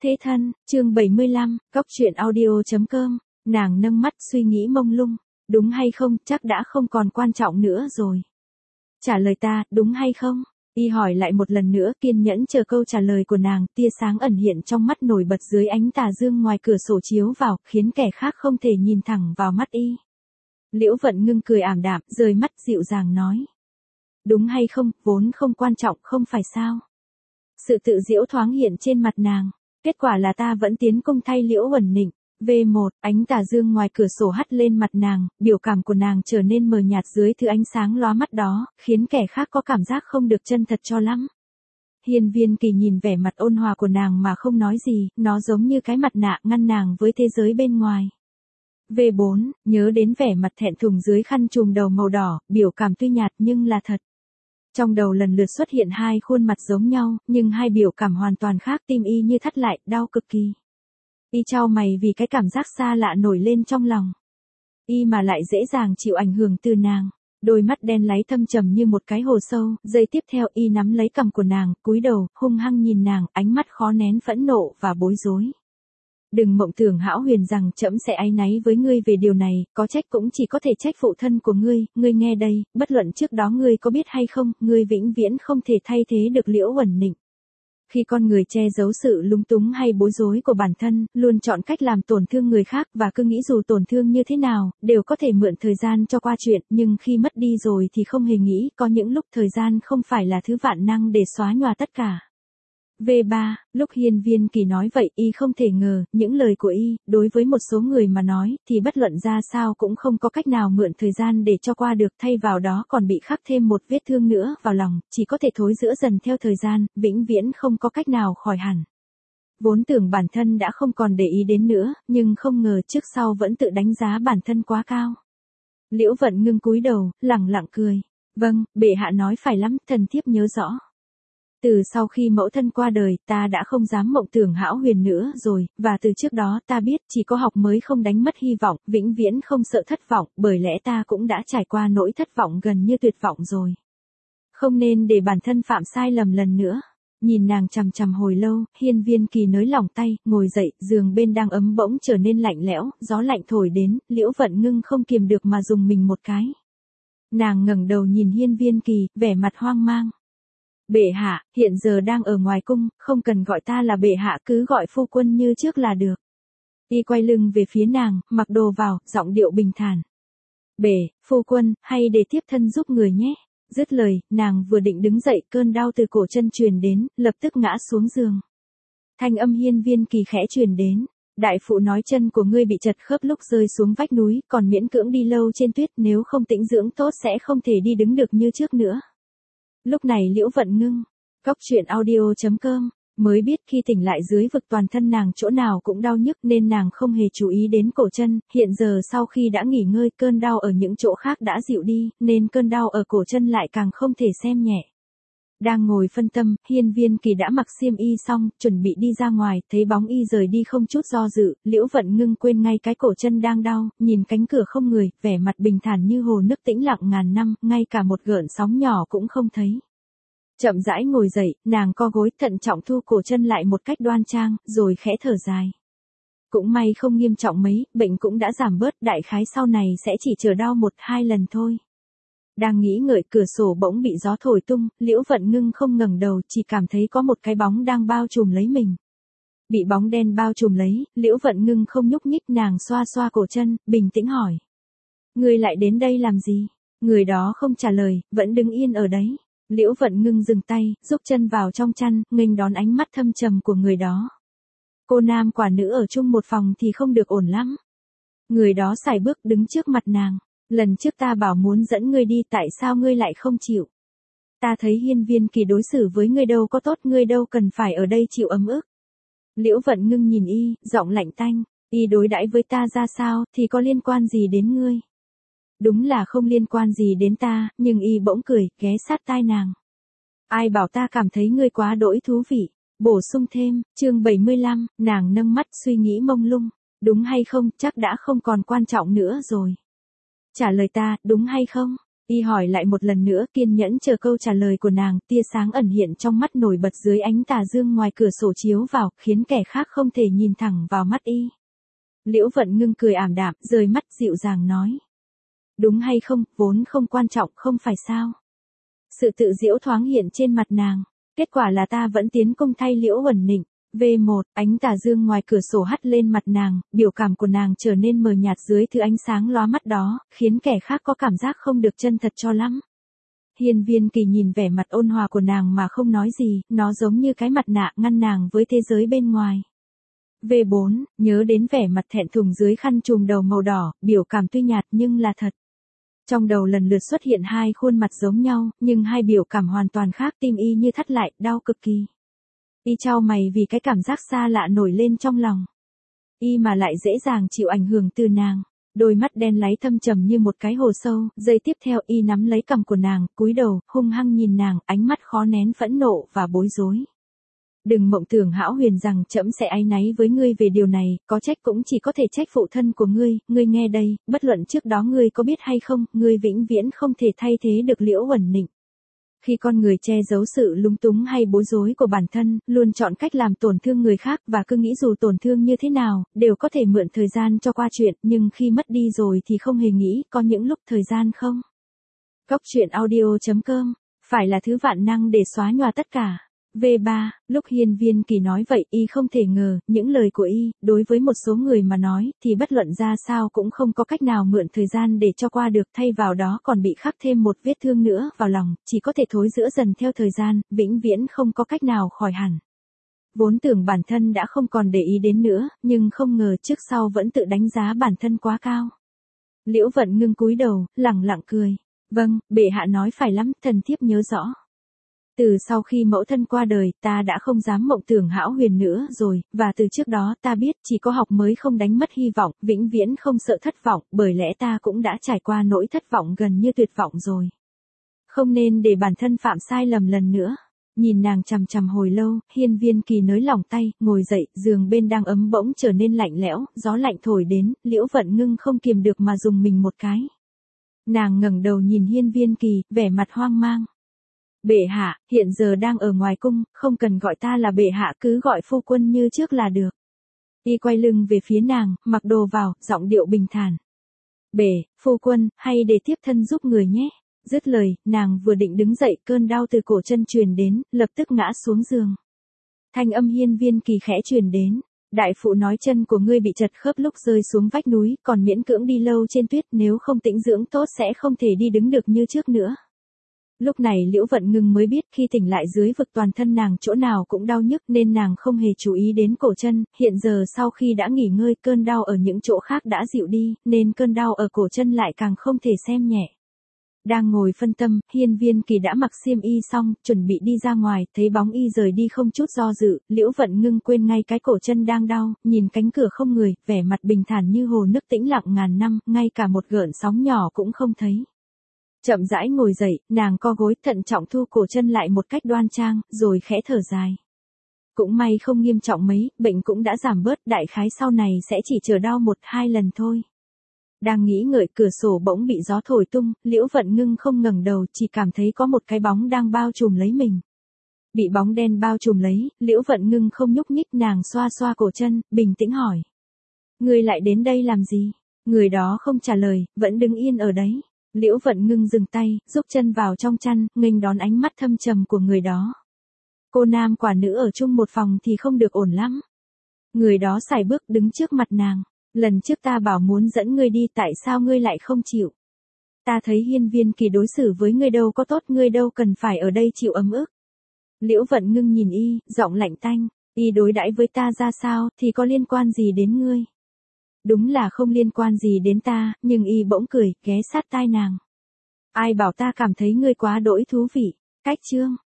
Thế thân, chương 75, Cóc truyện audio.com, nàng nâng mắt suy nghĩ mông lung, đúng hay không, chắc đã không còn quan trọng nữa rồi. Trả lời ta, đúng hay không? Y hỏi lại một lần nữa, kiên nhẫn chờ câu trả lời của nàng, tia sáng ẩn hiện trong mắt nổi bật dưới ánh tà dương ngoài cửa sổ chiếu vào, khiến kẻ khác không thể nhìn thẳng vào mắt Y. Liễu Vận Ngưng cười ảm đạm, rời mắt dịu dàng nói. Đúng hay không, vốn không quan trọng, không phải sao? Sự tự giễu thoáng hiện trên mặt nàng. Kết quả là ta vẫn tiến công thay Liễu Uẩn Nịnh. V1, ánh tà dương ngoài cửa sổ hắt lên mặt nàng, biểu cảm của nàng trở nên mờ nhạt dưới thứ ánh sáng lóa mắt đó, khiến kẻ khác có cảm giác không được chân thật cho lắm. Hiên Viên Kỳ nhìn vẻ mặt ôn hòa của nàng mà không nói gì, nó giống như cái mặt nạ ngăn nàng với thế giới bên ngoài. V4, nhớ đến vẻ mặt thẹn thùng dưới khăn trùm đầu màu đỏ, biểu cảm tuy nhạt nhưng là thật. Trong đầu lần lượt xuất hiện hai khuôn mặt giống nhau, nhưng hai biểu cảm hoàn toàn khác, tim Y như thắt lại, đau cực kỳ. Y chau mày vì cái cảm giác xa lạ nổi lên trong lòng. Y mà lại dễ dàng chịu ảnh hưởng từ nàng. Đôi mắt đen láy thâm trầm như một cái hồ sâu, giây tiếp theo Y nắm lấy cằm của nàng, cúi đầu, hung hăng nhìn nàng, ánh mắt khó nén phẫn nộ và bối rối. Đừng mộng tưởng hão huyền rằng trẫm sẽ áy náy với ngươi về điều này, có trách cũng chỉ có thể trách phụ thân của ngươi nghe đây, bất luận trước đó ngươi có biết hay không, ngươi vĩnh viễn không thể thay thế được Liễu Uẩn Nịnh. Khi con người che giấu sự lúng túng hay bối rối của bản thân, luôn chọn cách làm tổn thương người khác và cứ nghĩ dù tổn thương như thế nào, đều có thể mượn thời gian cho qua chuyện, nhưng khi mất đi rồi thì không hề nghĩ, có những lúc thời gian không phải là thứ vạn năng để xóa nhòa tất cả. V3, lúc Hiên Viên Kỳ nói vậy, Y không thể ngờ, những lời của Y, đối với một số người mà nói, thì bất luận ra sao cũng không có cách nào mượn thời gian để cho qua được, thay vào đó còn bị khắc thêm một vết thương nữa vào lòng, chỉ có thể thối rữa dần theo thời gian, vĩnh viễn không có cách nào khỏi hẳn. Vốn tưởng bản thân đã không còn để ý đến nữa, nhưng không ngờ trước sau vẫn tự đánh giá bản thân quá cao. Liễu Vận Ngưng cúi đầu, lẳng lặng cười. Vâng, bệ hạ nói phải lắm, thần thiếp nhớ rõ. Từ sau khi mẫu thân qua đời, ta đã không dám mộng tưởng hão huyền nữa rồi, và từ trước đó ta biết chỉ có học mới không đánh mất hy vọng, vĩnh viễn không sợ thất vọng, bởi lẽ ta cũng đã trải qua nỗi thất vọng gần như tuyệt vọng rồi. Không nên để bản thân phạm sai lầm lần nữa. Nhìn nàng chằm chằm hồi lâu, Hiên Viên Kỳ nới lỏng tay, ngồi dậy, giường bên đang ấm bỗng trở nên lạnh lẽo, gió lạnh thổi đến, Liễu Vận Ngưng không kiềm được mà dùng mình một cái. Nàng ngẩng đầu nhìn Hiên Viên Kỳ, vẻ mặt hoang mang. Bệ hạ, hiện giờ đang ở ngoài cung, không cần gọi ta là bệ hạ, cứ gọi phu quân như trước là được. Y quay lưng về phía nàng, mặc đồ vào, giọng điệu bình thản. Phu quân, hay để tiếp thân giúp người nhé. Dứt lời, nàng vừa định đứng dậy, cơn đau từ cổ chân truyền đến, lập tức ngã xuống giường. Thanh âm Hiên Viên Kỳ khẽ truyền đến. Đại phụ nói chân của ngươi bị chật khớp lúc rơi xuống vách núi, còn miễn cưỡng đi lâu trên tuyết, nếu không tĩnh dưỡng tốt sẽ không thể đi đứng được như trước nữa. Lúc này Liễu Vận Ngưng, Cóc truyện audio.com, mới biết khi tỉnh lại dưới vực toàn thân nàng chỗ nào cũng đau nhức nên nàng không hề chú ý đến cổ chân, hiện giờ sau khi đã nghỉ ngơi cơn đau ở những chỗ khác đã dịu đi, nên cơn đau ở cổ chân lại càng không thể xem nhẹ. Đang ngồi phân tâm, Hiên Viên Kỳ đã mặc xiêm y xong, chuẩn bị đi ra ngoài, thấy bóng Y rời đi không chút do dự, Liễu Vận Ngưng quên ngay cái cổ chân đang đau, nhìn cánh cửa không người, vẻ mặt bình thản như hồ nước tĩnh lặng ngàn năm, ngay cả một gợn sóng nhỏ cũng không thấy. Chậm rãi ngồi dậy, nàng co gối thận trọng thu cổ chân lại một cách đoan trang, rồi khẽ thở dài. Cũng may không nghiêm trọng mấy, bệnh cũng đã giảm bớt, đại khái sau này sẽ chỉ chờ đau 1-2 lần thôi. Đang nghĩ ngợi, cửa sổ bỗng bị gió thổi tung, Liễu Vận Ngưng không ngẩng đầu, chỉ cảm thấy có một cái bóng đang bao trùm lấy mình. Bị bóng đen bao trùm lấy, Liễu Vận Ngưng không nhúc nhích, nàng xoa xoa cổ chân, bình tĩnh hỏi. Ngươi lại đến đây làm gì? Người đó không trả lời, vẫn đứng yên ở đấy. Liễu Vận Ngưng dừng tay, rúc chân vào trong chăn, nghênh đón ánh mắt thâm trầm của người đó. Cô nam quả nữ ở chung một phòng thì không được ổn lắm. Người đó sải bước đứng trước mặt nàng. Lần trước ta bảo muốn dẫn ngươi đi, tại sao ngươi lại không chịu? Ta thấy Hiên Viên Kỳ đối xử với ngươi đâu có tốt, ngươi đâu cần phải ở đây chịu ấm ức. Liễu Vận Ngưng nhìn Y, giọng lạnh tanh. Y đối đãi với ta ra sao, thì có liên quan gì đến ngươi? Đúng là không liên quan gì đến ta, nhưng Y bỗng cười, ghé sát tai nàng. Ai bảo ta cảm thấy ngươi quá đỗi thú vị? Bổ sung thêm, chương 75, nàng nâng mắt suy nghĩ mông lung. Đúng hay không, chắc đã không còn quan trọng nữa rồi. Trả lời ta, đúng hay không? Y hỏi lại một lần nữa, kiên nhẫn chờ câu trả lời của nàng, tia sáng ẩn hiện trong mắt nổi bật dưới ánh tà dương ngoài cửa sổ chiếu vào, khiến kẻ khác không thể nhìn thẳng vào mắt Y. Liễu Vận Ngưng cười ảm đạm, rời mắt dịu dàng nói. Đúng hay không, vốn không quan trọng, không phải sao. Sự tự giễu thoáng hiện trên mặt nàng. Kết quả là ta vẫn tiến công thay Liễu Uẩn Nịnh. V1, ánh tà dương ngoài cửa sổ hắt lên mặt nàng, biểu cảm của nàng trở nên mờ nhạt dưới thứ ánh sáng lóa mắt đó, khiến kẻ khác có cảm giác không được chân thật cho lắm. Hiên Viên Kỳ nhìn vẻ mặt ôn hòa của nàng mà không nói gì, nó giống như cái mặt nạ ngăn nàng với thế giới bên ngoài. V4, nhớ đến vẻ mặt thẹn thùng dưới khăn trùm đầu màu đỏ, biểu cảm tuy nhạt nhưng là thật. Trong đầu lần lượt xuất hiện hai khuôn mặt giống nhau, nhưng hai biểu cảm hoàn toàn khác, tim Y như thắt lại, đau cực kỳ. Y chau mày vì cái cảm giác xa lạ nổi lên trong lòng. Y mà lại dễ dàng chịu ảnh hưởng từ nàng. Đôi mắt đen láy thâm trầm như một cái hồ sâu, giây tiếp theo Y nắm lấy cằm của nàng, cúi đầu, hung hăng nhìn nàng, ánh mắt khó nén phẫn nộ và bối rối. Đừng mộng tưởng hão huyền rằng trẫm sẽ áy náy với ngươi về điều này, có trách cũng chỉ có thể trách phụ thân của ngươi nghe đây, bất luận trước đó ngươi có biết hay không, ngươi vĩnh viễn không thể thay thế được Liễu Uẩn Nịnh. Khi con người che giấu sự lúng túng hay bối rối của bản thân, luôn chọn cách làm tổn thương người khác và cứ nghĩ dù tổn thương như thế nào, đều có thể mượn thời gian cho qua chuyện, nhưng khi mất đi rồi thì không hề nghĩ, có những lúc thời gian không. Cốc truyện audio.com, phải là thứ vạn năng để xóa nhòa tất cả. V3, lúc Hiên Viên Kỳ nói vậy, Y không thể ngờ, những lời của Y, đối với một số người mà nói, thì bất luận ra sao cũng không có cách nào mượn thời gian để cho qua được, thay vào đó còn bị khắc thêm một vết thương nữa vào lòng, chỉ có thể thối rữa dần theo thời gian, vĩnh viễn không có cách nào khỏi hẳn. Vốn tưởng bản thân đã không còn để ý đến nữa, nhưng không ngờ trước sau vẫn tự đánh giá bản thân quá cao. Liễu Vận Ngưng cúi đầu, lẳng lặng cười. Vâng, bệ hạ nói phải lắm, thần thiếp nhớ rõ. Từ sau khi mẫu thân qua đời, ta đã không dám mộng tưởng hão huyền nữa rồi, và từ trước đó ta biết chỉ có học mới không đánh mất hy vọng, vĩnh viễn không sợ thất vọng, bởi lẽ ta cũng đã trải qua nỗi thất vọng gần như tuyệt vọng rồi. Không nên để bản thân phạm sai lầm lần nữa. Nhìn nàng chằm chằm hồi lâu, Hiên Viên Kỳ nới lỏng tay, ngồi dậy, giường bên đang ấm bỗng trở nên lạnh lẽo, gió lạnh thổi đến, Liễu Vận Ngưng không kiềm được mà dùng mình một cái. Nàng ngẩng đầu nhìn Hiên Viên Kỳ, vẻ mặt hoang mang. Bệ hạ, hiện giờ đang ở ngoài cung, không cần gọi ta là bệ hạ, cứ gọi phu quân như trước là được. Y quay lưng về phía nàng, mặc đồ vào, giọng điệu bình thản. Phu quân, hay để tiếp thân giúp người nhé. Dứt lời, nàng vừa định đứng dậy, cơn đau từ cổ chân truyền đến, lập tức ngã xuống giường. Thanh âm Hiên Viên Kỳ khẽ truyền đến. Đại phụ nói chân của ngươi bị chật khớp lúc rơi xuống vách núi, còn miễn cưỡng đi lâu trên tuyết, nếu không tĩnh dưỡng tốt sẽ không thể đi đứng được như trước nữa. Lúc này Liễu Vận Ngưng mới biết khi tỉnh lại dưới vực toàn thân nàng chỗ nào cũng đau nhức nên nàng không hề chú ý đến cổ chân, hiện giờ sau khi đã nghỉ ngơi cơn đau ở những chỗ khác đã dịu đi, nên cơn đau ở cổ chân lại càng không thể xem nhẹ. Đang ngồi phân tâm, Hiên Viên Kỳ đã mặc xiêm y xong, chuẩn bị đi ra ngoài, thấy bóng Y rời đi không chút do dự, Liễu Vận Ngưng quên ngay cái cổ chân đang đau, nhìn cánh cửa không người, vẻ mặt bình thản như hồ nước tĩnh lặng ngàn năm, ngay cả một gợn sóng nhỏ cũng không thấy. Chậm rãi ngồi dậy, nàng co gối thận trọng thu cổ chân lại một cách đoan trang, rồi khẽ thở dài. Cũng may không nghiêm trọng mấy, bệnh cũng đã giảm bớt, đại khái sau này sẽ chỉ chờ đau 1-2 lần thôi. Đang nghĩ ngợi cửa sổ bỗng bị gió thổi tung, Liễu Vận Ngưng không ngẩng đầu, chỉ cảm thấy có một cái bóng đang bao trùm lấy mình. Bị bóng đen bao trùm lấy, Liễu Vận Ngưng không nhúc nhích, nàng xoa xoa cổ chân, bình tĩnh hỏi. Ngươi lại đến đây làm gì? Người đó không trả lời, vẫn đứng yên ở đấy. Liễu Vận Ngưng dừng tay, rúc chân vào trong chăn, nghênh đón ánh mắt thâm trầm của người đó. Cô nam quả nữ ở chung một phòng thì không được ổn lắm. Người đó sải bước đứng trước mặt nàng. Lần trước ta bảo muốn dẫn ngươi đi, tại sao ngươi lại không chịu? Ta thấy Hiên Viên Kỳ đối xử với ngươi đâu có tốt, ngươi đâu cần phải ở đây chịu ấm ức. Liễu Vận Ngưng nhìn Y, giọng lạnh tanh, Y đối đãi với ta ra sao, thì có liên quan gì đến ngươi? Đúng là không liên quan gì đến ta, nhưng Y bỗng cười, ghé sát tai nàng. Ai bảo ta cảm thấy ngươi quá đỗi thú vị. Cách chương.